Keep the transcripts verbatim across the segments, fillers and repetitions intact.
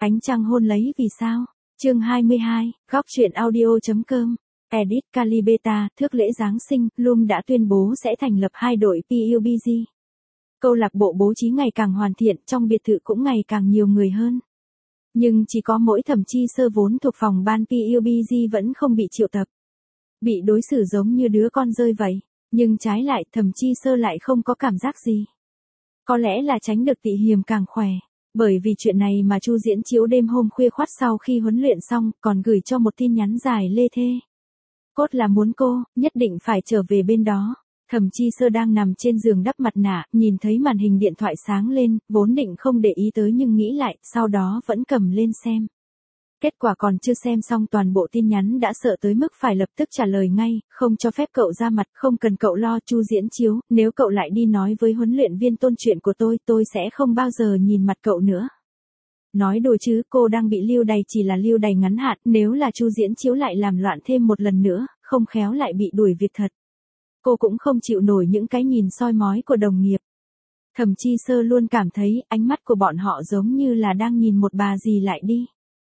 Ánh trăng hôn lấy vì sao? Chương hai mươi hai, góc truyện audio.com. Edit Calibeta, thước lễ Giáng sinh, Loom đã tuyên bố sẽ thành lập hai đội pê u bê giê. Câu lạc bộ bố trí ngày càng hoàn thiện, trong biệt thự cũng ngày càng nhiều người hơn. Nhưng chỉ có mỗi Thẩm Chi Sơ vốn thuộc phòng ban pê u bê giê vẫn không bị triệu tập. Bị đối xử giống như đứa con rơi vậy, nhưng trái lại Thẩm Chi Sơ lại không có cảm giác gì. Có lẽ là tránh được tị hiềm càng khỏe. Bởi vì chuyện này mà Chu Diễn Chiếu đêm hôm khuya khoắt sau khi huấn luyện xong còn gửi cho một tin nhắn dài lê thê. Cốt là muốn cô, nhất định phải trở về bên đó. Thẩm Chi Sơ đang nằm trên giường đắp mặt nạ, nhìn thấy màn hình điện thoại sáng lên, vốn định không để ý tới nhưng nghĩ lại, sau đó vẫn cầm lên xem. Kết quả còn chưa xem xong toàn bộ tin nhắn đã sợ tới mức phải lập tức trả lời ngay, không cho phép cậu ra mặt, không cần cậu lo Chu Diễn Chiếu, nếu cậu lại đi nói với huấn luyện viên Tôn chuyện của tôi, tôi sẽ không bao giờ nhìn mặt cậu nữa. Nói đùa chứ, cô đang bị lưu đày chỉ là lưu đày ngắn hạn, nếu là Chu Diễn Chiếu lại làm loạn thêm một lần nữa, không khéo lại bị đuổi việc thật. Cô cũng không chịu nổi những cái nhìn soi mói của đồng nghiệp. Thẩm Chi Sơ luôn cảm thấy ánh mắt của bọn họ giống như là đang nhìn một bà dì lại đi.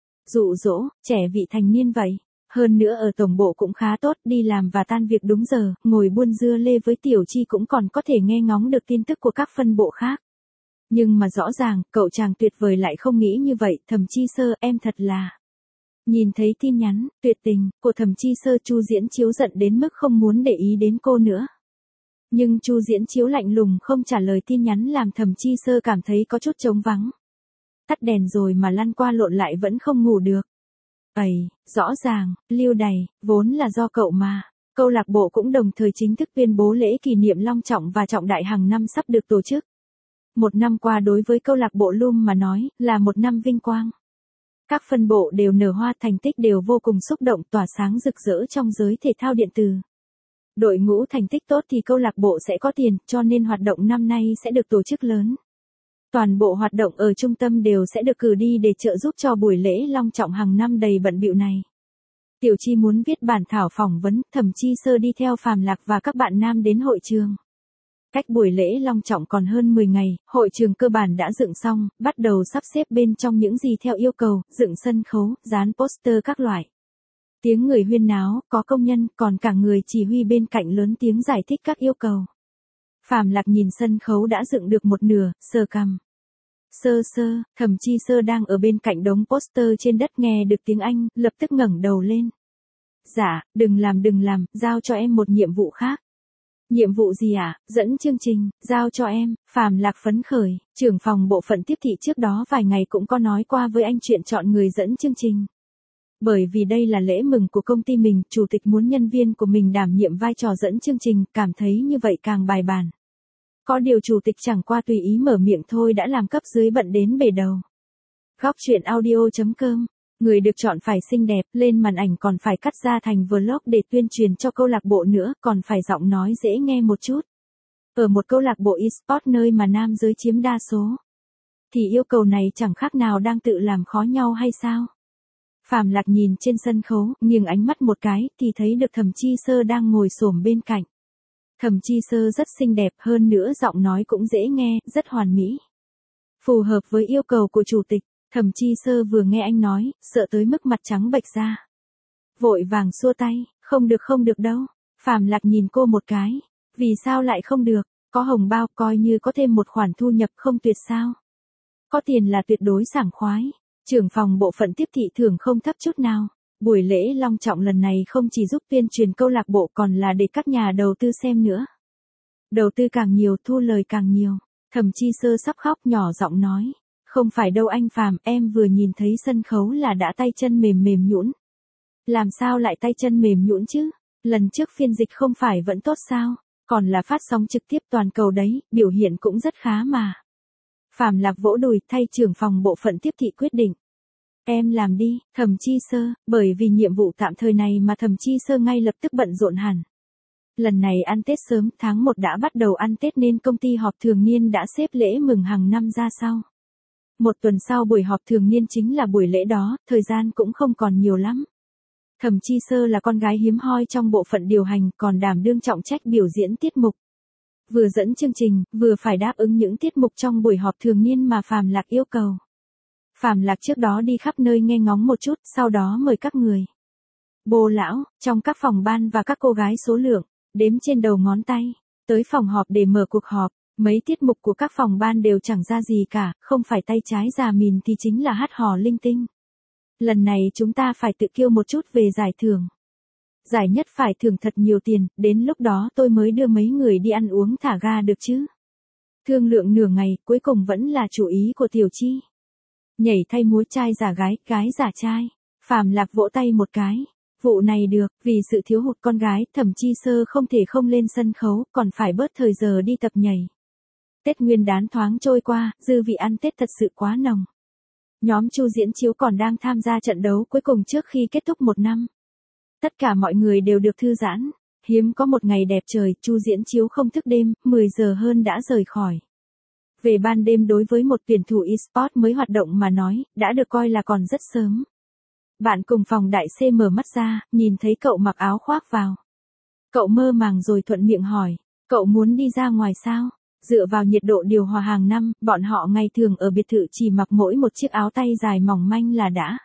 Dụ dỗ, trẻ vị thành niên vậy. Hơn nữa ở tổng bộ cũng khá tốt, đi làm và tan việc đúng giờ, ngồi buôn dưa lê với Tiểu Chi cũng còn có thể nghe ngóng được tin tức của các phân bộ khác. Nhưng mà rõ ràng, cậu chàng tuyệt vời lại không nghĩ như vậy, Thẩm Chi Sơ, em thật là... Nhìn thấy tin nhắn, tuyệt tình, của Thẩm Chi Sơ, Chu Diễn Chiếu giận đến mức không muốn để ý đến cô nữa. Nhưng Chu Diễn Chiếu lạnh lùng không trả lời tin nhắn làm Thẩm Chi Sơ cảm thấy có chút trống vắng. Tắt đèn rồi mà lăn qua lộn lại vẫn không ngủ được. Ây, rõ ràng, lưu đày, vốn là do cậu mà. Câu lạc bộ cũng đồng thời chính thức tuyên bố lễ kỷ niệm long trọng và trọng đại hàng năm sắp được tổ chức. Một năm qua đối với câu lạc bộ Loom mà nói, là một năm vinh quang. Các phân bộ đều nở hoa, thành tích đều vô cùng xúc động, tỏa sáng rực rỡ trong giới thể thao điện tử. Đội ngũ thành tích tốt thì câu lạc bộ sẽ có tiền, cho nên hoạt động năm nay sẽ được tổ chức lớn. Toàn bộ hoạt động ở trung tâm đều sẽ được cử đi để trợ giúp cho buổi lễ long trọng hàng năm đầy bận bịu này. Tiểu Chi muốn viết bản thảo phỏng vấn, Thẩm Chi Sơ đi theo Phàm Lạc và các bạn nam đến hội trường. Cách buổi lễ long trọng còn hơn mười ngày, hội trường cơ bản đã dựng xong, bắt đầu sắp xếp bên trong những gì theo yêu cầu, dựng sân khấu, dán poster các loại. Tiếng người huyên náo, có công nhân, còn cả người chỉ huy bên cạnh lớn tiếng giải thích các yêu cầu. Phàm Lạc nhìn sân khấu đã dựng được một nửa, sờ cằm. Sơ sơ, Thẩm Chi Sơ đang ở bên cạnh đống poster trên đất nghe được tiếng Anh, lập tức ngẩng đầu lên. Dạ, đừng làm đừng làm, giao cho em một nhiệm vụ khác. Nhiệm vụ gì ạ? À? Dẫn chương trình, giao cho em. Phàm Lạc phấn khởi, trưởng phòng bộ phận tiếp thị trước đó vài ngày cũng có nói qua với anh chuyện chọn người dẫn chương trình. Bởi vì đây là lễ mừng của công ty mình, chủ tịch muốn nhân viên của mình đảm nhiệm vai trò dẫn chương trình, cảm thấy như vậy càng bài bản. Có điều chủ tịch chẳng qua tùy ý mở miệng thôi đã làm cấp dưới bận đến bể đầu. Góc truyện audio.com. Người được chọn phải xinh đẹp, lên màn ảnh còn phải cắt ra thành vlog để tuyên truyền cho câu lạc bộ nữa, còn phải giọng nói dễ nghe một chút. Ở một câu lạc bộ eSports nơi mà nam giới chiếm đa số, thì yêu cầu này chẳng khác nào đang tự làm khó nhau hay sao? Phàm Lạc nhìn trên sân khấu, nghiêng ánh mắt một cái, thì thấy được Thẩm Chi Sơ đang ngồi xổm bên cạnh. Thẩm Chi Sơ rất xinh đẹp, hơn nữa giọng nói cũng dễ nghe, rất hoàn mỹ. Phù hợp với yêu cầu của chủ tịch. Thẩm Chi Sơ vừa nghe anh nói, sợ tới mức mặt trắng bệch ra. Vội vàng xua tay, không được không được đâu. Phàm Lạc nhìn cô một cái. Vì sao lại không được? Có hồng bao, coi như có thêm một khoản thu nhập không tuyệt sao? Có tiền là tuyệt đối sảng khoái. Trưởng phòng bộ phận tiếp thị thưởng không thấp chút nào. Buổi lễ long trọng lần này không chỉ giúp tuyên truyền câu lạc bộ còn là để các nhà đầu tư xem nữa. Đầu tư càng nhiều thu lời càng nhiều. Thẩm Chi Sơ sắp khóc, nhỏ giọng nói. Không phải đâu anh Phàm, em vừa nhìn thấy sân khấu là đã tay chân mềm mềm nhũn. Làm sao lại tay chân mềm nhũn chứ? Lần trước phiên dịch không phải vẫn tốt sao? Còn là phát sóng trực tiếp toàn cầu đấy, biểu hiện cũng rất khá mà. Phàm Lạc vỗ đùi, thay trưởng phòng bộ phận tiếp thị quyết định. Em làm đi, Thẩm Chi Sơ, bởi vì nhiệm vụ tạm thời này mà Thẩm Chi Sơ ngay lập tức bận rộn hẳn. Lần này ăn Tết sớm, tháng một đã bắt đầu ăn Tết nên công ty họp thường niên đã xếp lễ mừng hàng năm ra sau. Một tuần sau buổi họp thường niên chính là buổi lễ đó, thời gian cũng không còn nhiều lắm. Thẩm Chi Sơ là con gái hiếm hoi trong bộ phận điều hành, còn đảm đương trọng trách biểu diễn tiết mục. Vừa dẫn chương trình, vừa phải đáp ứng những tiết mục trong buổi họp thường niên mà Phàm Lạc yêu cầu. Phạm Lạc trước đó đi khắp nơi nghe ngóng một chút, sau đó mời các người. Bô lão, trong các phòng ban và các cô gái số lượng, đếm trên đầu ngón tay, tới phòng họp để mở cuộc họp. Mấy tiết mục của các phòng ban đều chẳng ra gì cả, không phải tay trái già mìn thì chính là hát hò linh tinh. Lần này chúng ta phải tự kiêu một chút về giải thưởng. Giải nhất phải thưởng thật nhiều tiền, đến lúc đó tôi mới đưa mấy người đi ăn uống thả ga được chứ. Thương lượng nửa ngày, cuối cùng vẫn là chủ ý của Tiểu Chi. Nhảy thay múa trai giả gái, gái giả trai. Phạm Lạc vỗ tay một cái. Vụ này được, vì sự thiếu hụt con gái, Thẩm Chi Sơ không thể không lên sân khấu, còn phải bớt thời giờ đi tập nhảy. Tết Nguyên đán thoáng trôi qua, dư vị ăn Tết thật sự quá nồng. Nhóm Chu Diễn Chiếu còn đang tham gia trận đấu cuối cùng trước khi kết thúc một năm. Tất cả mọi người đều được thư giãn. Hiếm có một ngày đẹp trời, Chu Diễn Chiếu không thức đêm, mười giờ hơn đã rời khỏi. Về ban đêm đối với một tuyển thủ e-sport mới hoạt động mà nói, đã được coi là còn rất sớm. Bạn cùng phòng đại C mở mắt ra, nhìn thấy cậu mặc áo khoác vào. Cậu mơ màng rồi thuận miệng hỏi, cậu muốn đi ra ngoài sao? Dựa vào nhiệt độ điều hòa hàng năm, bọn họ ngày thường ở biệt thự chỉ mặc mỗi một chiếc áo tay dài mỏng manh là đã.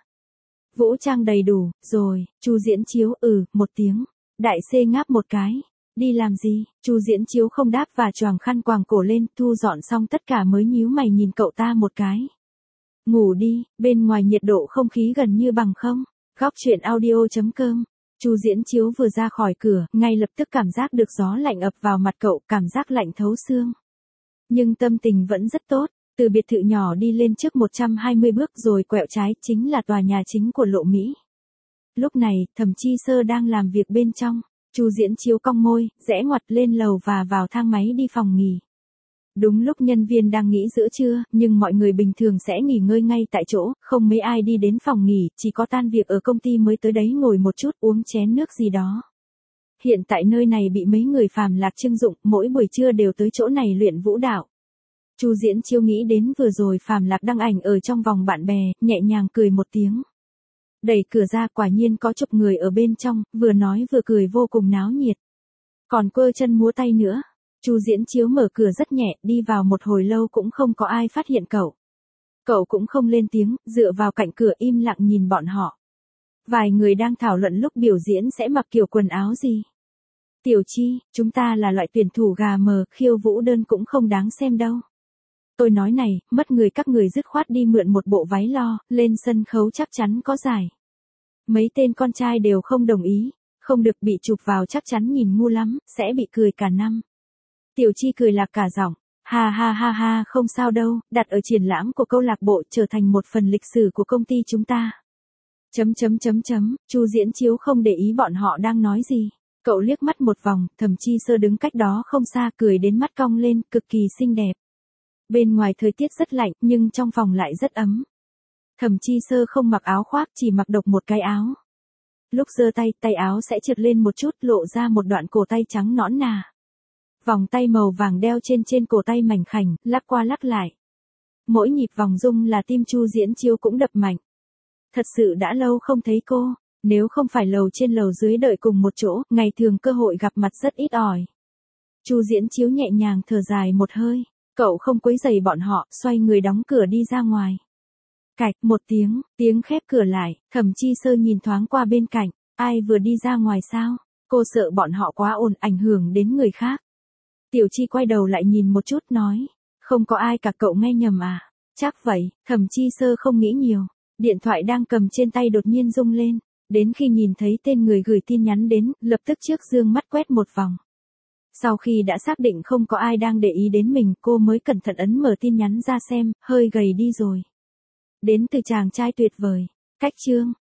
Vũ trang đầy đủ, rồi, Chu Diễn Chiếu ừ, một tiếng. Đại C ngáp một cái. Đi làm gì? Chu Diễn Chiếu không đáp và choàng khăn quàng cổ lên, thu dọn xong tất cả mới nhíu mày nhìn cậu ta một cái. Ngủ đi, bên ngoài nhiệt độ không khí gần như bằng không. Góc truyện audio chấm com. Chu Diễn Chiếu vừa ra khỏi cửa, ngay lập tức cảm giác được gió lạnh ập vào mặt cậu, cảm giác lạnh thấu xương. Nhưng tâm tình vẫn rất tốt, từ biệt thự nhỏ đi lên trước một trăm hai mươi bước rồi quẹo trái, chính là tòa nhà chính của Lộ Mỹ. Lúc này, Thẩm Chi Sơ đang làm việc bên trong, Chu Diễn Chiếu cong môi, rẽ ngoặt lên lầu và vào thang máy đi phòng nghỉ. Đúng lúc nhân viên đang nghỉ giữa trưa, nhưng mọi người bình thường sẽ nghỉ ngơi ngay tại chỗ, không mấy ai đi đến phòng nghỉ, chỉ có tan việc ở công ty mới tới đấy ngồi một chút uống chén nước gì đó. Hiện tại nơi này bị mấy người Phạm Lạc trưng dụng, mỗi buổi trưa đều tới chỗ này luyện vũ đạo. Chu Diễn Chiếu nghĩ đến vừa rồi Phạm Lạc đăng ảnh ở trong vòng bạn bè, nhẹ nhàng cười một tiếng. Đẩy cửa ra quả nhiên có chục người ở bên trong, vừa nói vừa cười vô cùng náo nhiệt. Còn quơ chân múa tay nữa. Chu Diễn Chiếu mở cửa rất nhẹ, đi vào một hồi lâu cũng không có ai phát hiện cậu. Cậu cũng không lên tiếng, dựa vào cạnh cửa im lặng nhìn bọn họ. Vài người đang thảo luận lúc biểu diễn sẽ mặc kiểu quần áo gì. Tiểu Chi, chúng ta là loại tuyển thủ gà mờ, khiêu vũ đơn cũng không đáng xem đâu. Tôi nói này, mất người các người dứt khoát đi mượn một bộ váy lo, lên sân khấu chắc chắn có giải. Mấy tên con trai đều không đồng ý, không được bị chụp vào chắc chắn nhìn ngu lắm, sẽ bị cười cả năm. Tiểu Chi cười lạc cả giọng, ha ha ha ha không sao đâu, đặt ở triển lãm của câu lạc bộ trở thành một phần lịch sử của công ty chúng ta. Chấm chấm chấm chấm, Chu Diễn Chiếu không để ý bọn họ đang nói gì. Cậu liếc mắt một vòng, Thẩm Chi Sơ đứng cách đó không xa cười đến mắt cong lên, cực kỳ xinh đẹp. Bên ngoài thời tiết rất lạnh, nhưng trong phòng lại rất ấm. Thẩm Chi Sơ không mặc áo khoác, chỉ mặc độc một cái áo. Lúc giơ tay, tay áo sẽ trượt lên một chút, lộ ra một đoạn cổ tay trắng nõn nà. Vòng tay màu vàng đeo trên trên cổ tay mảnh khảnh, lắc qua lắc lại. Mỗi nhịp vòng rung là tim Chu Diễn Chiếu cũng đập mạnh. Thật sự đã lâu không thấy cô, nếu không phải lầu trên lầu dưới đợi cùng một chỗ, ngày thường cơ hội gặp mặt rất ít ỏi. Chu Diễn Chiếu nhẹ nhàng thở dài một hơi, cậu không quấy rầy bọn họ, xoay người đóng cửa đi ra ngoài. Cạch, một tiếng, tiếng khép cửa lại, Thẩm Chi Sơ nhìn thoáng qua bên cạnh, ai vừa đi ra ngoài sao? Cô sợ bọn họ quá ồn ảnh hưởng đến người khác. Tiểu Chi quay đầu lại nhìn một chút nói, không có ai cả, cậu nghe nhầm à? Chắc vậy, Thẩm Chi Sơ không nghĩ nhiều, điện thoại đang cầm trên tay đột nhiên rung lên, đến khi nhìn thấy tên người gửi tin nhắn đến, lập tức trước dương mắt quét một vòng. Sau khi đã xác định không có ai đang để ý đến mình, cô mới cẩn thận ấn mở tin nhắn ra xem, hơi gầy đi rồi. Đến từ chàng trai tuyệt vời, cách chương.